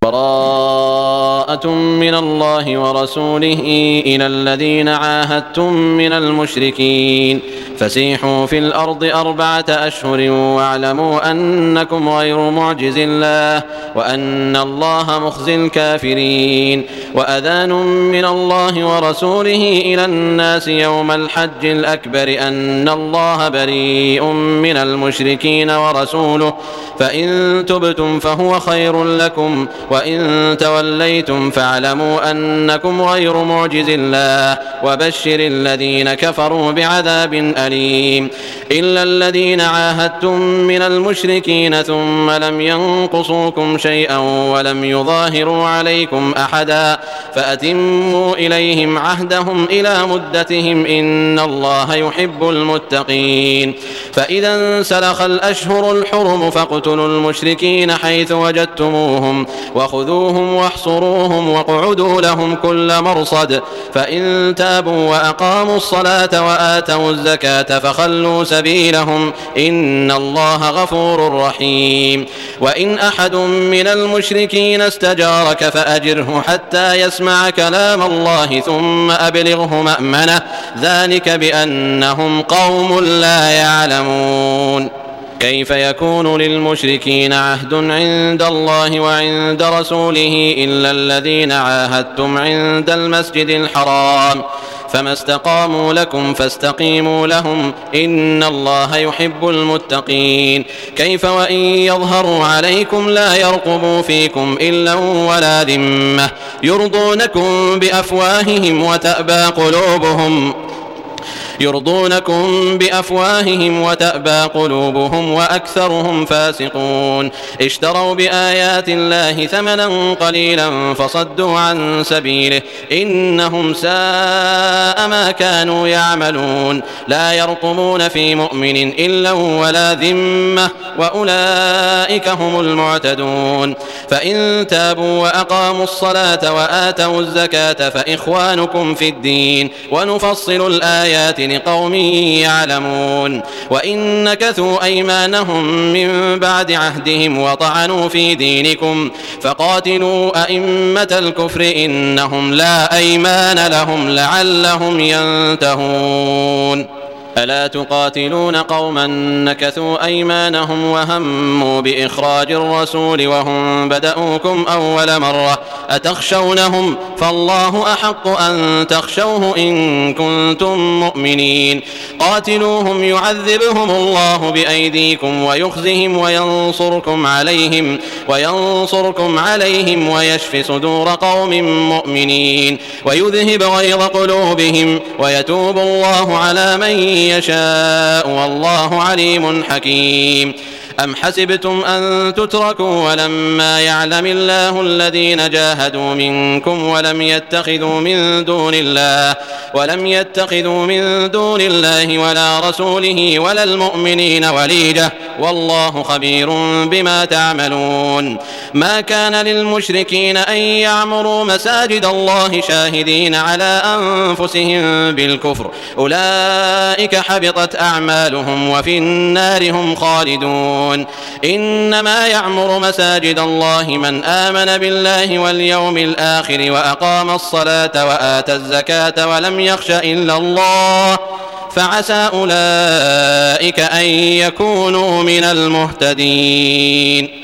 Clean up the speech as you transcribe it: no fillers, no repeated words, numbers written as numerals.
براءة من الله ورسوله إلى الذين عاهدتم من المشركين فسيحوا في الأرض 4 أشهر واعلموا أنكم غير معجز الله وأن الله مخزي الكافرين. وأذان من الله ورسوله إلى الناس يوم الحج الأكبر أن الله بريء من المشركين ورسوله فإن تبتم فهو خير لكم وإن توليتم فاعلموا أنكم غير معجز الله وبشر الذين كفروا بعذاب أليم. إلا الذين عاهدتم من المشركين ثم لم ينقصوكم شيئا ولم يظاهروا عليكم أحدا فأتموا إليهم عهدهم إلى مدتهم إن الله يحب المتقين. فإذا انسلخ الأشهر الحرم فاقتلوا المشركين حيث وجدتموهم وخذوهم واحصروهم واقعدوا لهم كل مرصد فإن تابوا وأقاموا الصلاة وآتوا الزكاة فخلوا سبيلهم إن الله غفور رحيم. وإن أحد من المشركين استجارك فأجره حتى يسمع كلام الله ثم أبلغه مأمنه ذلك بأنهم قوم لا يعلمون. كيف يكون للمشركين عهد عند الله وعند رسوله إلا الذين عاهدتم عند المسجد الحرام فما استقاموا لكم فاستقيموا لهم إن الله يحب المتقين. كيف وإن يظهروا عليكم لا يرقبوا فيكم إلا ولا ذمة يرضونكم بأفواههم وتأبى قلوبهم وأكثرهم فاسقون. اشتروا بآيات الله ثمنا قليلا فصدوا عن سبيله إنهم ساء ما كانوا يعملون. لا يرقبون في مؤمن إلا ولا ذمة وأولئك هم المعتدون. فإن تابوا وأقاموا الصلاة وآتوا الزكاة فإخوانكم في الدين ونفصل الآيات لقوم يعلمون. وإن نكثوا أيمانهم من بعد عهدهم وطعنوا في دينكم فقاتلوا أئمة الكفر إنهم لا أيمان لهم لعلهم ينتهون. ألا تقاتلون قوما نكثوا أيمانهم وهموا بإخراج الرسول وهم بدأوكم أول مرة أتخشونهم فالله أحق أن تخشوه إن كنتم مؤمنين. قاتلوهم يعذبهم الله بأيديكم ويخزهم وينصركم عليهم ويشف صدور قوم مؤمنين ويذهب غيظ قلوبهم ويتوب الله على من يشاء والله عليم حكيم. أم حسبتم أن تتركوا ولما يعلم الله الذين جاهدوا منكم ولم يتخذوا من دون الله ولا رسوله ولا المؤمنين وليجة والله خبير بما تعملون. ما كان للمشركين أن يعمروا مساجد الله شاهدين على أنفسهم بالكفر أولئك حبطت أعمالهم وفي النار هم خالدون. إنما يعمر مساجد الله من آمن بالله واليوم الآخر وأقام الصلاة وآتى الزكاة ولم يخش إلا الله فعسى أولئك أن يكونوا من المهتدين.